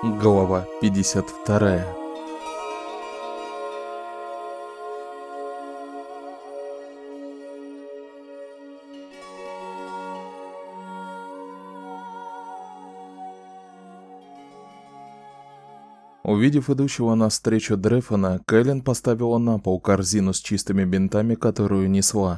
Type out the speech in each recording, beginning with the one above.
Глава 52. Увидев идущего навстречу Дрефона, Кэлен поставила на пол корзину с чистыми бинтами, которую несла.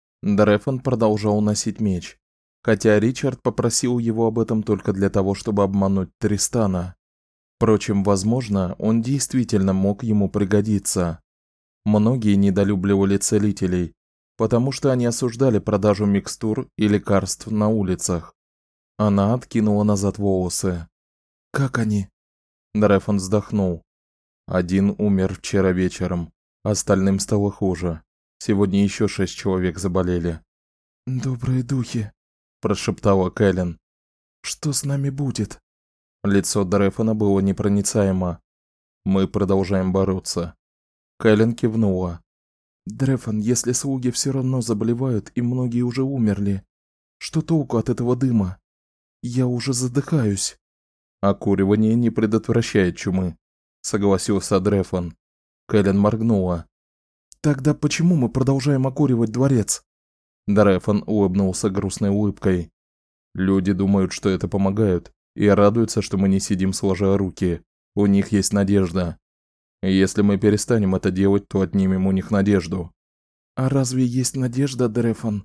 Дрефон продолжал носить меч, хотя Ричард попросил его об этом только для того, чтобы обмануть Тристана. Впрочем, возможно, он действительно мог ему пригодиться. Многие недолюбливали целителей, потому что они осуждали продажу микстур и лекарств на улицах. Она откинула назад волосы. «Как они?» Дрефон вздохнул. Один умер вчера вечером, остальным стало хуже. Сегодня еще 6 человек заболели. «Добрые духи», – прошептала Кэлен. «Что с нами будет?» Лицо Дрефона было непроницаемо. «Мы продолжаем бороться». Кэлен кивнула. «Дрефон, если слуги все равно заболевают и многие уже умерли, что толку от этого дыма? Я уже задыхаюсь». «Окуривание не предотвращает чумы», – согласился Дрефон. Кэлен моргнула. «Тогда почему мы продолжаем окуривать дворец?» Дрефон улыбнулся грустной улыбкой. «Люди думают, что это помогает, и радуются, что мы не сидим сложа руки. У них есть надежда. И если мы перестанем это делать, то отнимем у них надежду». «А разве есть надежда, Дрефон?»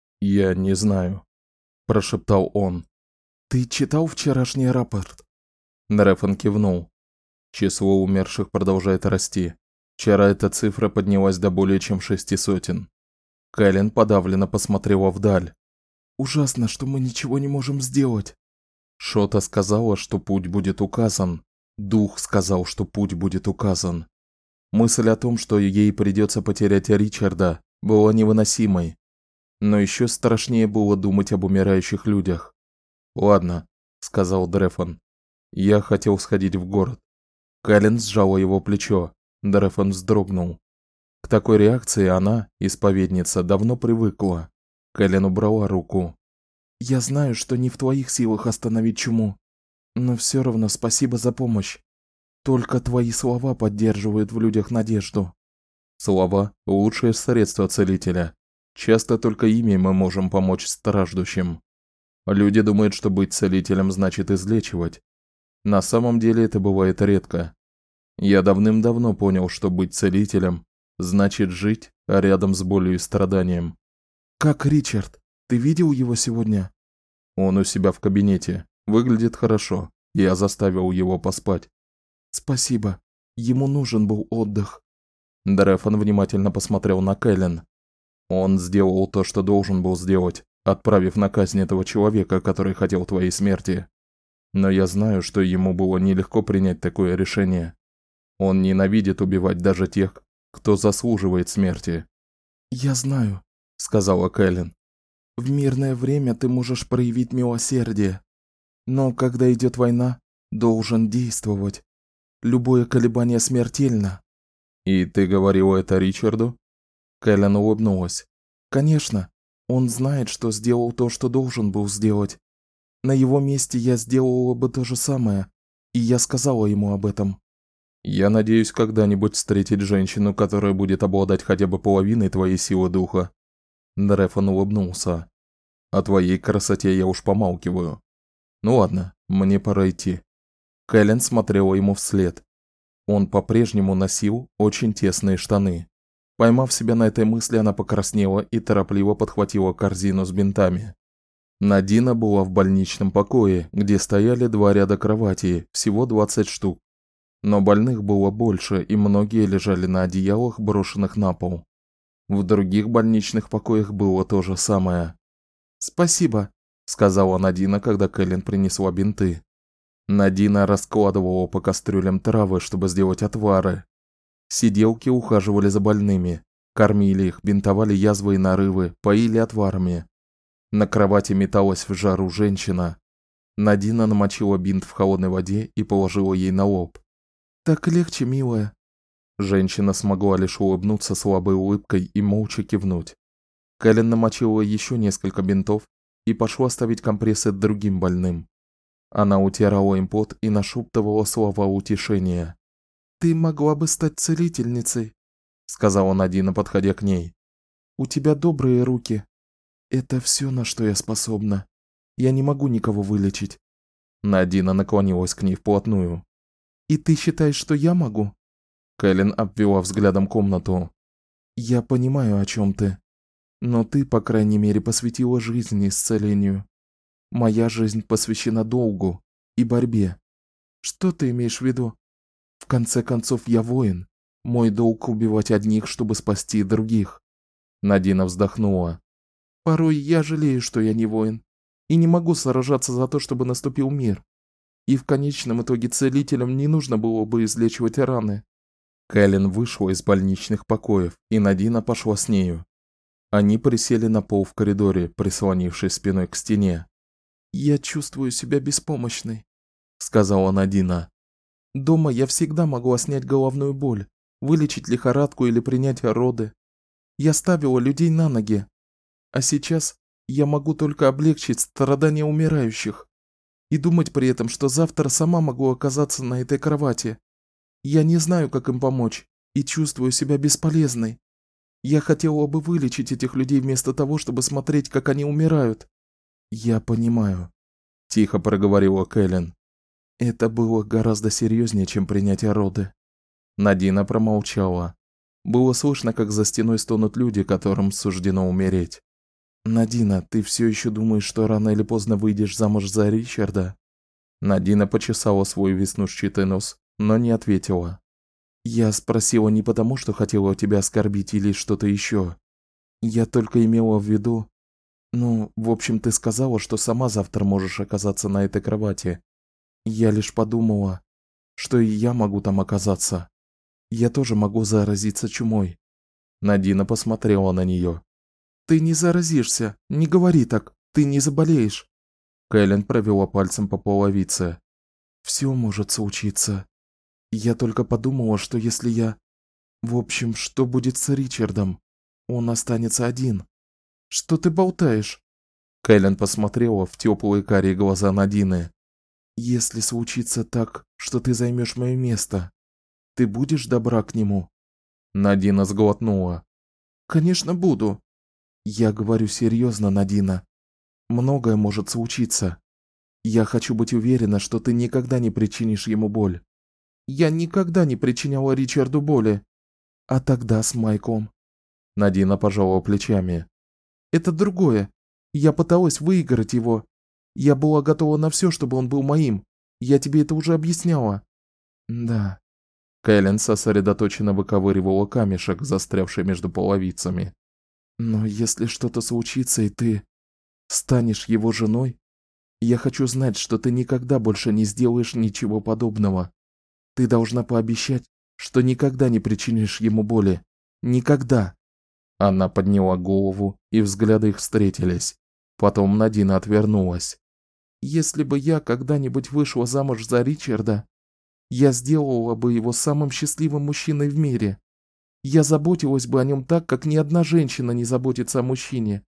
«Я не знаю», – прошептал он. «Ты читал вчерашний рапорт?» Дрефон кивнул. Число умерших продолжает расти. Вчера эта цифра поднялась до более чем 600. Кэлен подавленно посмотрела вдаль. «Ужасно, что мы ничего не можем сделать». Шота сказала, что путь будет указан. Дух сказал, что путь будет указан. Мысль о том, что ей придется потерять Ричарда, была невыносимой. Но еще страшнее было думать об умирающих людях. «Ладно», – сказал Дрефон. «Я хотел сходить в город». Кэлен сжала его плечо. Дрефон вздрогнул. К такой реакции она, исповедница, давно привыкла. Кэлен убрала руку. «Я знаю, что не в твоих силах остановить чуму, но все равно спасибо за помощь. Только твои слова поддерживают в людях надежду». Слова – лучшее средство целителя. Часто только ими мы можем помочь страждущим. Люди думают, что быть целителем значит излечивать. На самом деле это бывает редко. Я давным-давно понял, что быть целителем значит жить рядом с болью и страданием. «Как Ричард? Ты видел его сегодня?» «Он у себя в кабинете. Выглядит хорошо. Я заставил его поспать». «Спасибо. Ему нужен был отдых». Дрефон внимательно посмотрел на Кэлен. «Он сделал то, что должен был сделать, отправив на казнь этого человека, который хотел твоей смерти. Но я знаю, что ему было нелегко принять такое решение. Он ненавидит убивать даже тех, кто заслуживает смерти». «Я знаю», – сказала Кэлен. «В мирное время ты можешь проявить милосердие, но когда идет война, должен действовать. Любое колебание смертельно». «И ты говорила это Ричарду?» Кэлен улыбнулась. «Конечно, он знает, что сделал то, что должен был сделать. На его месте я сделала бы то же самое, и я сказала ему об этом». «Я надеюсь когда-нибудь встретить женщину, которая будет обладать хотя бы половиной твоей силы духа». Дрефон улыбнулся. «О твоей красоте я уж помалкиваю. Ну ладно, мне пора идти». Кэлен смотрела ему вслед. Он по-прежнему носил очень тесные штаны. Поймав себя на этой мысли, она покраснела и торопливо подхватила корзину с бинтами. Надина была в больничном покое, где стояли 2 ряда кроватей, всего 20 штук. Но больных было больше, и многие лежали на одеялах, брошенных на пол. В других больничных покоях было то же самое. «Спасибо», – сказала Надина, когда Кэлен принесла бинты. Надина раскладывала по кастрюлям травы, чтобы сделать отвары. Сиделки ухаживали за больными, кормили их, бинтовали язвы и нарывы, поили отварами. На кровати металась в жару женщина. Надина намочила бинт в холодной воде и положила ей на лоб. «Так легче, милая». Женщина смогла лишь улыбнуться слабой улыбкой и молча кивнуть. Кэлен намочила еще несколько бинтов и пошла ставить компрессы другим больным. Она утирала им пот и нашептывала слова утешения. «Ты могла бы стать целительницей», — сказала Надина, подходя к ней. «У тебя добрые руки. Это всё, на что я способна. Я не могу никого вылечить». Надина наклонилась к ней вплотную. «И ты считаешь, что я могу?» Кэлен обвела взглядом комнату. «Я понимаю, о чём ты. Но ты, по крайней мере, посвятила жизнь исцелению. Моя жизнь посвящена долгу и борьбе. Что ты имеешь в виду? В конце концов, я воин. Мой долг убивать одних, чтобы спасти других». Надина вздохнула. «Порой я жалею, что я не воин, и не могу сражаться за то, чтобы наступил мир. И в конечном итоге целителям не нужно было бы излечивать раны». Кэлен вышла из больничных покоев, и Надина пошла с нею. Они присели на пол в коридоре, прислонившись спиной к стене. «Я чувствую себя беспомощной», — сказала Надина. «Дома я всегда могла снять головную боль, вылечить лихорадку или принять роды. Я ставила людей на ноги. А сейчас я могу только облегчить страдания умирающих и думать при этом, что завтра сама могу оказаться на этой кровати. Я не знаю, как им помочь, и чувствую себя бесполезной. Я хотела бы вылечить этих людей вместо того, чтобы смотреть, как они умирают». «Я понимаю», — тихо проговорила Кэлен. «Это было гораздо серьезнее, чем принятие роды». Надина промолчала. Было слышно, как за стеной стонут люди, которым суждено умереть. «Надина, ты всё ещё думаешь, что рано или поздно выйдешь замуж за Ричарда?» Надина почесала свой веснушчатый нос, но не ответила. «Я спросила не потому, что хотела тебя оскорбить или что-то ещё. Я только имела в виду... Ну, в общем, ты сказала, что сама завтра можешь оказаться на этой кровати. Я лишь подумала, что и я могу там оказаться. Я тоже могу заразиться чумой». Надина посмотрела на неё. «Ты не заразишься, не говори так, ты не заболеешь». Кэлен провела пальцем по половице. «Всё может случиться. Я только подумала, что если я... В общем, что будет с Ричардом? Он останется один». «Что ты болтаешь?» Кэлен посмотрела в тёплые карие глаза Надины. «Если случится так, что ты займёшь моё место, ты будешь добра к нему?» Надина сглотнула. «Конечно, буду». «Я говорю серьёзно, Надина. Многое может случиться. Я хочу быть уверена, что ты никогда не причинишь ему боль». «Я никогда не причиняла Ричарду боли». «А тогда с Майком?» Надина пожала плечами. «Это другое. Я пыталась выиграть его. Я была готова на всё, чтобы он был моим. Я тебе это уже объясняла». «Да». Кэлен сосредоточенно выковыривала камешек, застрявший между половицами. «Но если что-то случится, и ты станешь его женой, я хочу знать, что ты никогда больше не сделаешь ничего подобного. Ты должна пообещать, что никогда не причинишь ему боли. Никогда». Она подняла голову, и взгляды их встретились. Потом Надина отвернулась. «Если бы я когда-нибудь вышла замуж за Ричарда, я сделала бы его самым счастливым мужчиной в мире. Я заботилась бы о нём так, как ни одна женщина не заботится о мужчине.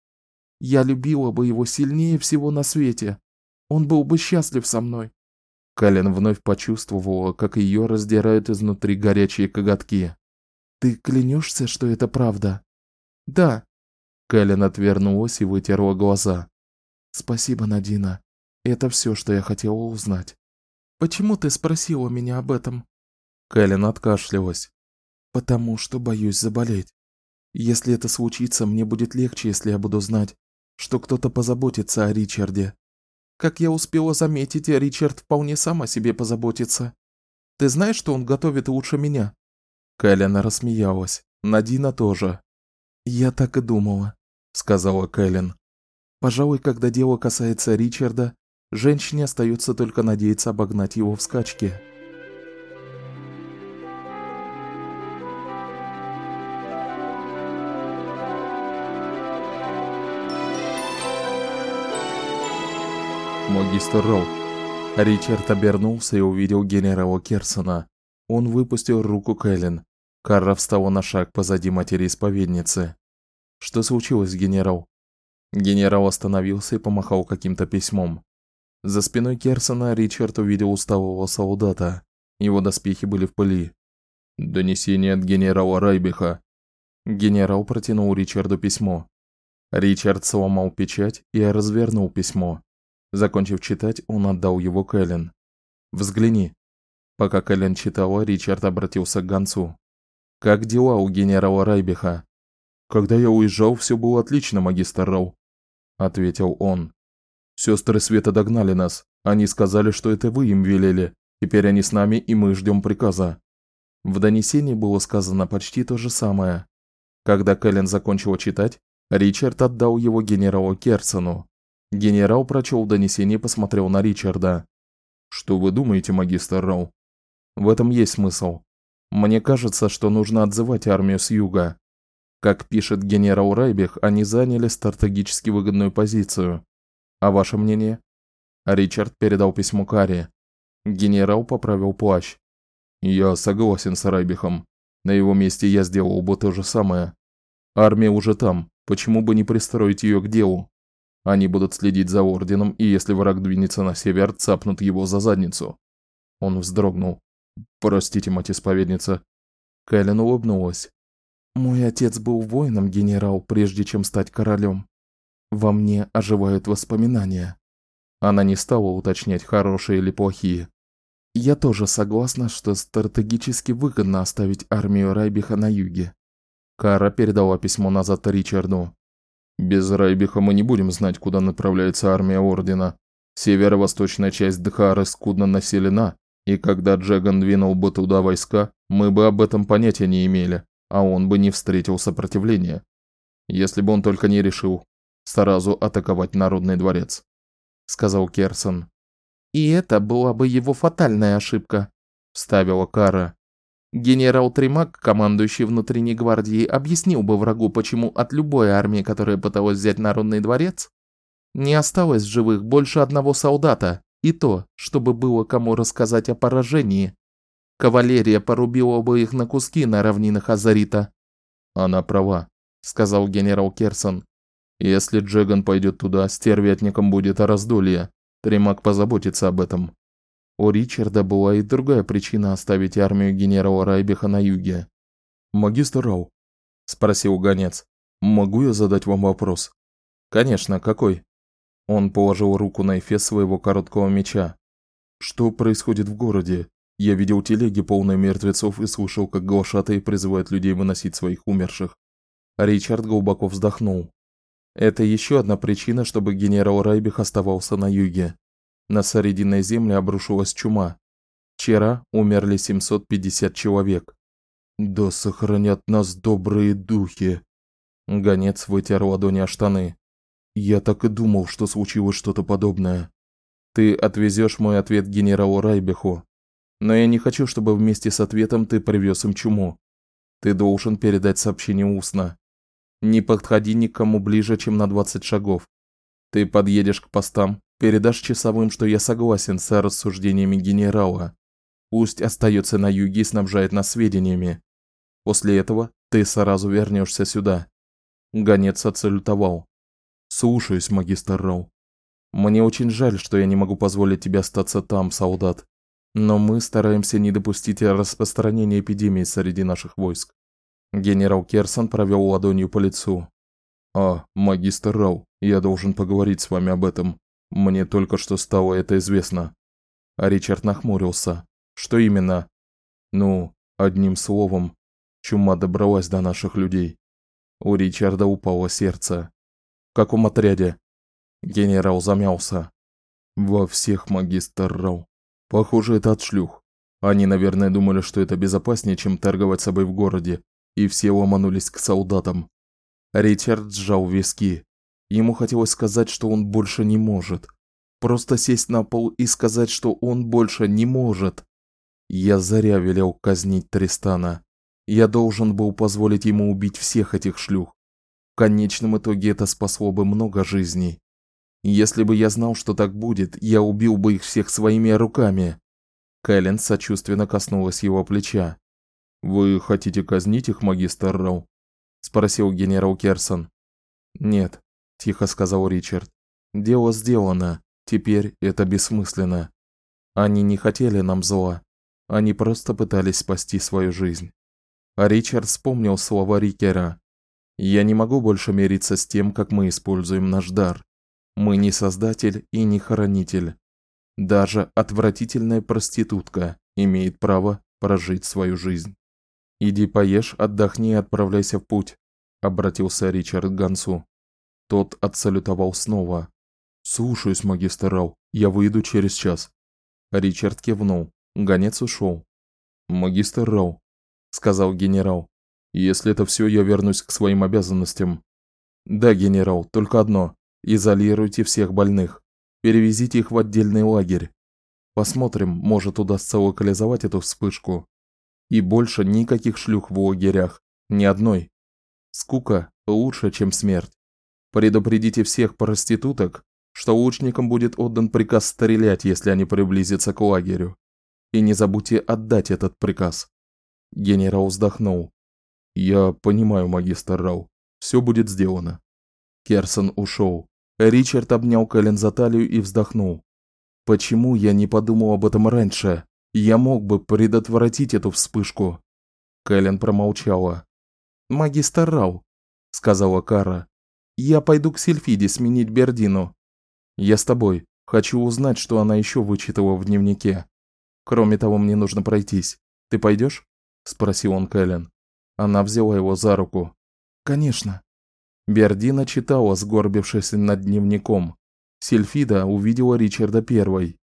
Я любила бы его сильнее всего на свете. Он был бы счастлив со мной». Кэлен вновь почувствовала, как её раздирают изнутри горячие коготки. «Ты клянёшься, что это правда?» «Да». Кэлен отвернулась и вытерла глаза. «Спасибо, Надина. Это всё, что я хотела узнать». «Почему ты спросила меня об этом?» Кэлен откашлялась. «Потому что боюсь заболеть. Если это случится, мне будет легче, если я буду знать, что кто-то позаботится о Ричарде. Как я успела заметить, Ричард вполне сам о себе позаботится. Ты знаешь, что он готовит лучше меня?» Кэлен рассмеялась. Надина тоже. «Я так и думала», — сказала Кэлен. «Пожалуй, когда дело касается Ричарда, женщине остается только надеяться обогнать его в скачке». Магистр Роу. Ричард обернулся и увидел генерала Керсона. Он выпустил руку Кэлен. Карра встала на шаг позади матери-исповедницы. «Что случилось, генерал?» Генерал остановился и помахал каким-то письмом. За спиной Керсона Ричард увидел усталого солдата. Его доспехи были в пыли. «Донесение от генерала Райбиха». Генерал протянул Ричарду письмо. Ричард сломал печать и развернул письмо. Закончив читать, он отдал его Кэлен. «Взгляни». Пока Кэлен читала, Ричард обратился к гонцу. «Как дела у генерала Райбиха?» «Когда я уезжал, все было отлично, магистр Рау», — ответил он. «Сестры Света догнали нас. Они сказали, что это вы им велели. Теперь они с нами, и мы ждем приказа». В донесении было сказано почти то же самое. Когда Кэлен закончила читать, Ричард отдал его генералу Керсону. Генерал прочел донесение и посмотрел на Ричарда. «Что вы думаете, магистр Рау?» «В этом есть смысл. Мне кажется, что нужно отзывать армию с юга. Как пишет генерал Райбих, они заняли стратегически выгодную позицию. А ваше мнение?» Ричард передал письмо Каре. Генерал поправил плащ. «Я согласен с Райбихом. На его месте я сделал бы то же самое. Армия уже там, почему бы не пристроить ее к делу? Они будут следить за орденом, и если враг двинется на север, цапнут его за задницу». Он вздрогнул. «Простите, мать-исповедница». Кэлен улыбнулась. «Мой отец был воином, генерал, прежде чем стать королем. Во мне оживают воспоминания». Она не стала уточнять, хорошие или плохие. «Я тоже согласна, что стратегически выгодно оставить армию Райбиха на юге». Кара передала письмо назад Ричарду. «Без Райбиха мы не будем знать, куда направляется армия Ордена. Северо-восточная часть Дхары скудно населена, и когда Джеган двинул бы туда войска, мы бы об этом понятия не имели, а он бы не встретил сопротивления. Если бы он только не решил сразу атаковать Народный дворец», — сказал Керсон. «И это была бы его фатальная ошибка», — вставила Кара. «Генерал Тримак, командующий внутренней гвардией, объяснил бы врагу, почему от любой армии, которая пыталась взять Народный дворец, не осталось в живых больше одного солдата, и то, чтобы было кому рассказать о поражении. Кавалерия порубила бы их на куски на равнинах Азарита». «Она права», — сказал генерал Керсон. «Если Джеган пойдет туда, стервятником будет раздолье. Тримак позаботится об этом». У Ричарда была и другая причина оставить армию генерала Райбиха на юге. «Магистр Рау», — спросил гонец, — «могу я задать вам вопрос?» «Конечно, какой?» Он положил руку на эфес своего короткого меча. «Что происходит в городе? Я видел телеги, полные мертвецов, и слышал, как глашатаи призывают людей выносить своих умерших». Ричард глубоко вздохнул. «Это еще одна причина, чтобы генерал Райбих оставался на юге. На Срединной земле обрушилась чума. Вчера умерли 750 человек. Да сохранят нас добрые духи». Гонец вытер ладони о штаны. «Я так и думал, что случилось что-то подобное. Ты отвезешь мой ответ генералу Райбиху. Но я не хочу, чтобы вместе с ответом ты привез им чуму. Ты должен передать сообщение устно. Не подходи никому ближе, чем на 20 шагов. Ты подъедешь к постам, передашь часовым, что я согласен с рассуждениями генерала. Пусть остается на юге и снабжает нас сведениями. После этого ты сразу вернешься сюда». Гонец отсалютовал. «Слушаюсь, магистр Рау. Мне очень жаль, что я не могу позволить тебе остаться там, солдат. Но мы стараемся не допустить распространения эпидемии среди наших войск». Генерал Керсон провел ладонью по лицу. Магистр Рау, я должен поговорить с вами об этом. Мне только что стало это известно». Ричард нахмурился. «Что именно?» «Ну, одним словом, чума добралась до наших людей». У Ричарда упало сердце. «В каком отряде?» Генерал замялся. «Во всех, магистр Рау. Похоже, это от шлюх. Они, наверное, думали, что это безопаснее, чем торговать собой в городе, и все ломанулись к солдатам». Ричард сжал виски. Ему хотелось сказать, что он больше не может. Просто сесть на пол и сказать, что он больше не может. Я зря велел казнить Тристана. Я должен был позволить ему убить всех этих шлюх. В конечном итоге это спасло бы много жизней. Если бы я знал, что так будет, я убил бы их всех своими руками. Кэлен сочувственно коснулась его плеча. «Вы хотите казнить их, магистр Рау?» — спросил генерал Керсон. «Нет», — тихо сказал Ричард. «Дело сделано. Теперь это бессмысленно. Они не хотели нам зла. Они просто пытались спасти свою жизнь. А Ричард вспомнил слова Рикера. Я не могу больше мириться с тем, как мы используем наш дар. Мы не создатель и не хранитель. Даже отвратительная проститутка имеет право прожить свою жизнь. Иди поешь, отдохни и отправляйся в путь, обратился Ричард к гонцу. Тот отсалютовал снова. Слушаюсь, магистр Рау. Я выйду через час. Ричард кивнул. Гонец ушел. Магистр Рау, сказал генерал. Если это все, я вернусь к своим обязанностям. Да, генерал, только одно. Изолируйте всех больных. Перевезите их в отдельный лагерь. Посмотрим, может, удастся локализовать эту вспышку. И больше никаких шлюх в лагерях, ни одной. Скука лучше, чем смерть. Предупредите всех проституток, что лучникам будет отдан приказ стрелять, если они приблизятся к лагерю. И не забудьте отдать этот приказ. Генерал вздохнул. Я понимаю, магистр Рау. Все будет сделано. Керсон ушел. Ричард обнял Кэлен за талию и вздохнул. Почему я не подумал об этом раньше? Я мог бы предотвратить эту вспышку. Кэлен промолчала. Магистр Рау, сказала Кара. Я пойду к Сильфиде сменить Бердину. Я с тобой. Хочу узнать, что она еще вычитала в дневнике. Кроме того, мне нужно пройтись. Ты пойдешь? Спросил он Кэлен. Она взяла его за руку. Конечно. Бердина читала, сгорбившись над дневником. Сильфида увидела Ричарда первой.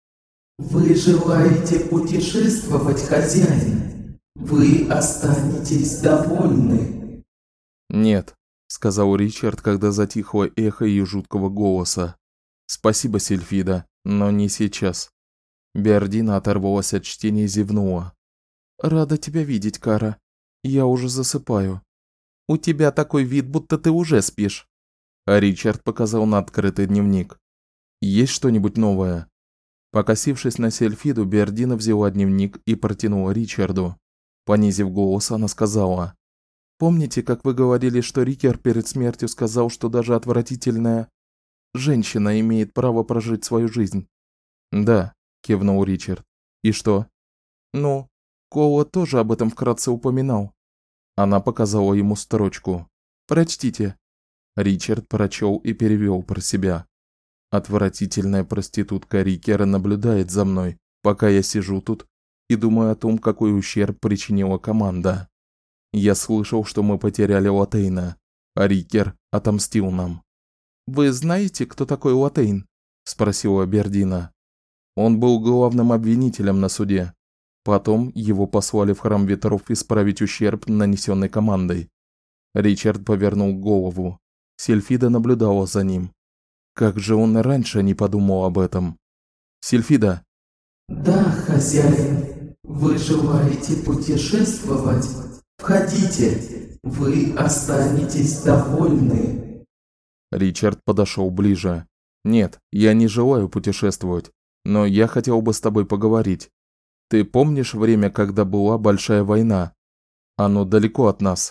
Вы желаете путешествовать, хозяин? Вы останетесь довольны? Нет, сказал Ричард, когда затихло эхо ее жуткого голоса. Спасибо, Сильфида, но не сейчас. Бердина оторвалась от чтения и зевнула. Рада тебя видеть, Кара. Я уже засыпаю. У тебя такой вид, будто ты уже спишь. А Ричард показал на открытый дневник. Есть что-нибудь новое? Покосившись на Сильфиду, Бердина взяла дневник и протянула Ричарду. Понизив голос, она сказала: "Помните, как вы говорили, что Рикер перед смертью сказал, что даже отвратительная женщина имеет право прожить свою жизнь?" "Да", кивнул Ричард. "И что?" "Ну, Коула тоже об этом вкратце упоминал". Она показала ему строчку. "Прочтите". Ричард прочел и перевел про себя. Отвратительная проститутка Рикера наблюдает за мной, пока я сижу тут и думаю о том, какой ущерб причинила команда. Я слышал, что мы потеряли Латейна, а Рикер отомстил нам. Вы знаете, кто такой Латейн? Спросила Бердина. Он был главным обвинителем на суде. Потом его послали в Храм Ветров исправить ущерб, нанесенный командой. Ричард повернул голову. Сильфида наблюдала за ним. Как же он раньше не подумал об этом? Сильфида. Да, хозяин. Вы желаете путешествовать? Входите. Вы останетесь довольны. Ричард подошел ближе. Нет, я не желаю путешествовать, но я хотел бы с тобой поговорить. Ты помнишь время, когда была большая война? Оно далеко от нас.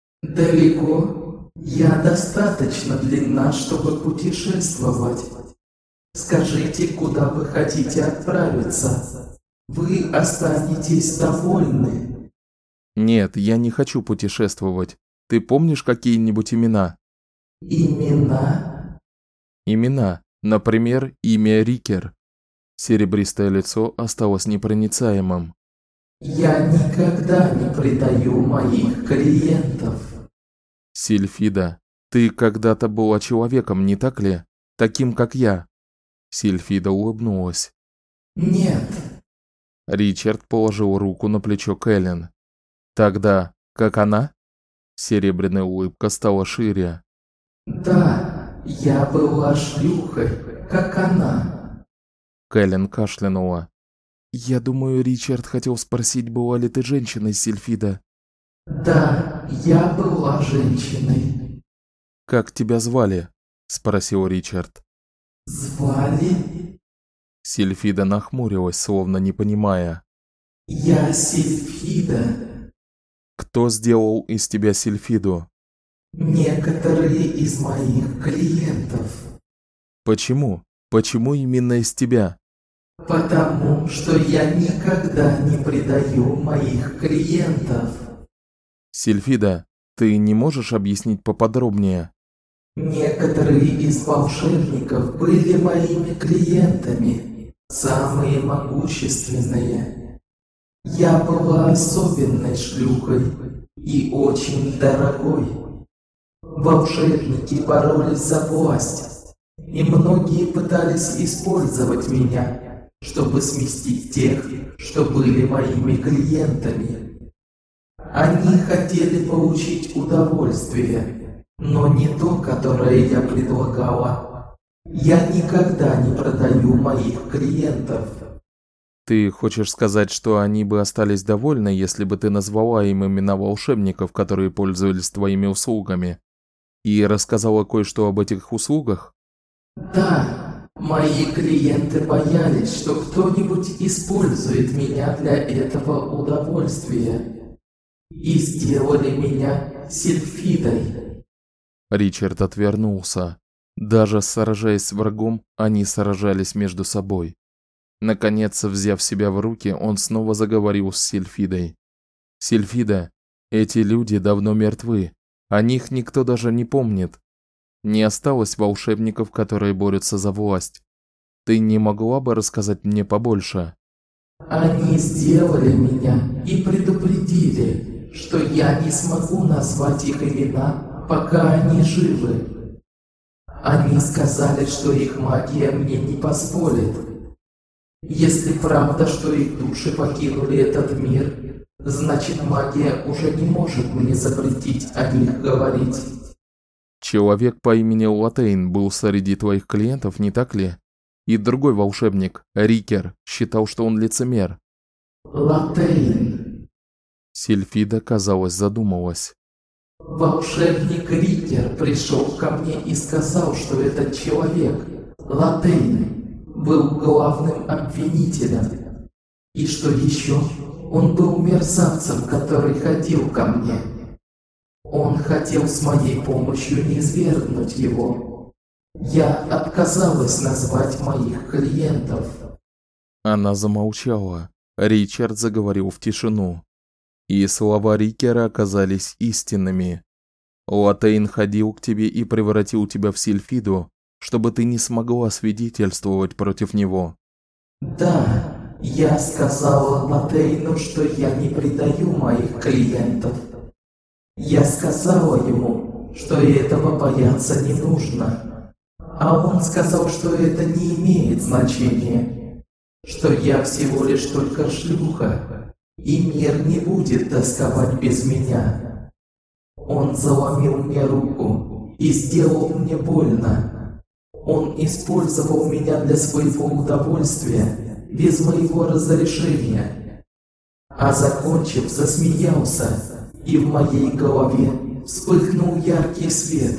Далеко? Я достаточно длинна, чтобы путешествовать. Скажите, куда вы хотите отправиться? Вы останетесь довольны. Нет, я не хочу путешествовать. Ты помнишь какие-нибудь имена? Имена? Имена. Например, имя Рикер. Серебристое лицо осталось непроницаемым. Я никогда не предаю моих клиентов. Сильфида, ты когда-то была человеком, не так ли? Таким, как я. Сильфида улыбнулась. Нет. Ричард положил руку на плечо Кэлен. Тогда, как она? Серебряная улыбка стала шире. Да, я была шлюхой, как она. Кэлен кашлянула. Я думаю, Ричард хотел спросить, была ли ты женщиной, Сильфида. Да, я была женщиной. Как тебя звали? Спросил Ричард. Звали? Сильфида нахмурилась, словно не понимая. Я Сильфида. Кто сделал из тебя Сильфиду? Некоторые из моих клиентов. Почему? Почему именно из тебя? Потому что я никогда не предаю моих клиентов. Сильфида, ты не можешь объяснить поподробнее? Некоторые из волшебников были моими клиентами, самые могущественные. Я была особенной шлюхой и очень дорогой. Волшебники боролись за власть, и многие пытались использовать меня, чтобы сместить тех, что были моими клиентами. Они хотели получить удовольствие, но не то, которое я предлагала. Я никогда не продаю моих клиентов. Ты хочешь сказать, что они бы остались довольны, если бы ты назвала им имена волшебников, которые пользовались твоими услугами, и рассказала кое-что об этих услугах? Да, мои клиенты боялись, что кто-нибудь использует меня для этого удовольствия. И сделали меня Сильфидой. Ричард отвернулся. Даже сражаясь с врагом, они сражались между собой. Наконец, взяв себя в руки, он снова заговорил с Сильфидой. «Сильфида, эти люди давно мертвы. О них никто даже не помнит. Не осталось волшебников, которые борются за власть. Ты не могла бы рассказать мне побольше?» Они сделали меня и предупредили, что я не смогу назвать их имена, пока они живы. Они сказали, что их магия мне не позволит. Если правда, что их души покинули этот мир, значит магия уже не может мне запретить о них говорить. Человек по имени Латейн был среди твоих клиентов, не так ли? И другой волшебник, Рикер, считал, что он лицемер. Латейн. Сильфида, казалось, задумалась. Волшебник Рикер пришел ко мне и сказал, что этот человек, Латейн, был главным обвинителем. И что еще, он был мерзавцем, который ходил ко мне. Он хотел с моей помощью низвергнуть его. Я отказалась назвать моих клиентов. Она замолчала. Ричард заговорил в тишину. И слова Рикера оказались истинными. Латейн ходил к тебе и превратил тебя в Сильфиду, чтобы ты не смогла свидетельствовать против него. Да, я сказала Латейну, что я не предаю моих клиентов. Я сказала ему, что этого бояться не нужно. А он сказал, что это не имеет значения, что я всего лишь только шлюха, и мир не будет тосковать без меня. Он заломил мне руку и сделал мне больно. Он использовал меня для своего удовольствия, без моего разрешения. А закончив, засмеялся, и в моей голове вспыхнул яркий свет.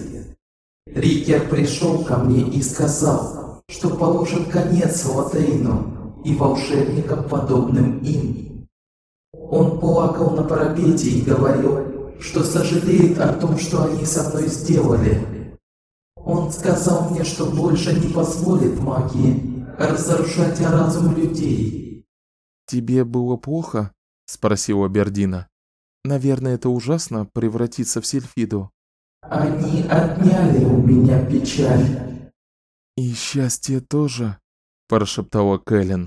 Рикер пришел ко мне и сказал, что положит конец Латейну и волшебникам, подобным им. Он плакал на парапете и говорил, что сожалеет о том, что они со мной сделали. Он сказал мне, что больше не позволит магии разрушать разум людей. «Тебе было плохо?» – спросила Бердина. «Наверное, это ужасно превратиться в Сильфиду». Они отняли у меня печаль. «И счастье тоже», – прошептала Кэлен.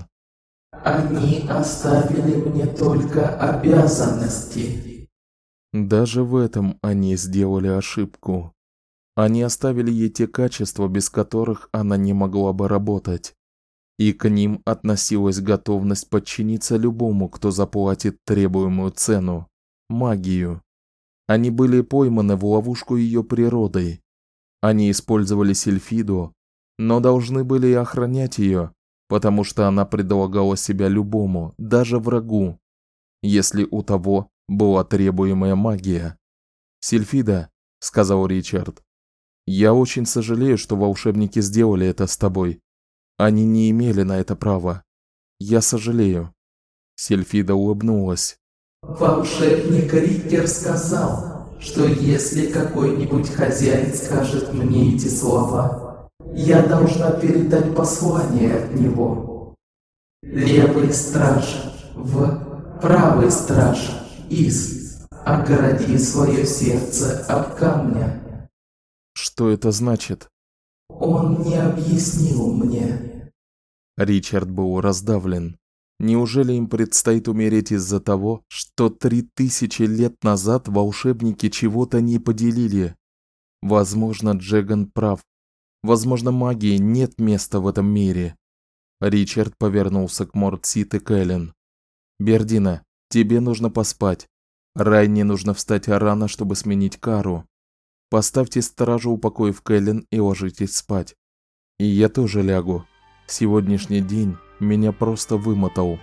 Они оставили мне только обязанности. Даже в этом они сделали ошибку. Они оставили ей те качества, без которых она не могла бы работать. И к ним относилась готовность подчиниться любому, кто заплатит требуемую цену – магию. Они были пойманы в ловушку ее природой. Они использовали Сильфиду, но должны были и охранять ее, потому что она предлагала себя любому, даже врагу, если у того была требуемая магия. «Сильфида», – сказал Ричард, – «я очень сожалею, что волшебники сделали это с тобой. Они не имели на это права. Я сожалею». Сильфида улыбнулась. Волшебник Рикер сказал, что если какой-нибудь хозяин скажет мне эти слова, Я должна передать послание от него. Левый страж в правый страж из. Огради свое сердце от камня. Что это значит? Он не объяснил мне. Ричард был раздавлен. Неужели им предстоит умереть из-за того, что 3000 лет назад волшебники чего-то не поделили? Возможно, Джеган прав. Возможно, магии нет места в этом мире. Ричард повернулся к Мортсит и Кэлен. Бердина, тебе нужно поспать. Райне нужно встать рано, чтобы сменить Кару. Поставьте стражу у покоев Кэлен и ложитесь спать. И я тоже лягу. Сегодняшний день меня просто вымотал.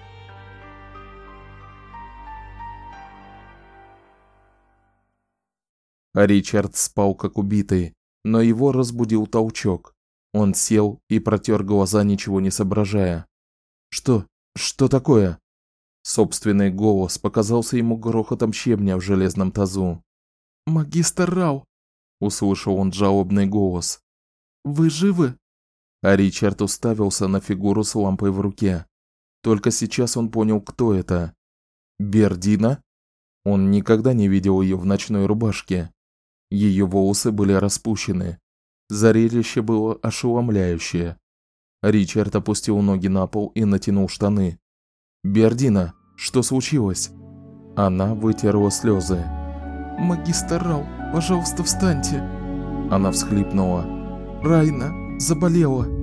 Ричард спал как убитый, но его разбудил толчок. Он сел и протер глаза, ничего не соображая. Что такое? Собственный голос показался ему грохотом щебня в железном тазу. «Магистр Рау!» – услышал он жалобный голос. «Вы живы?» А Ричард уставился на фигуру с лампой в руке. Только сейчас он понял, кто это. Бердина? Он никогда не видел ее в ночной рубашке. Ее волосы были распущены. Зрелище было ошеломляющее. Ричард опустил ноги на пол и натянул штаны. «Бердина, что случилось?» Она вытерла слезы. «Магистр Рау, пожалуйста, встаньте!» Она всхлипнула. «Райна заболела!»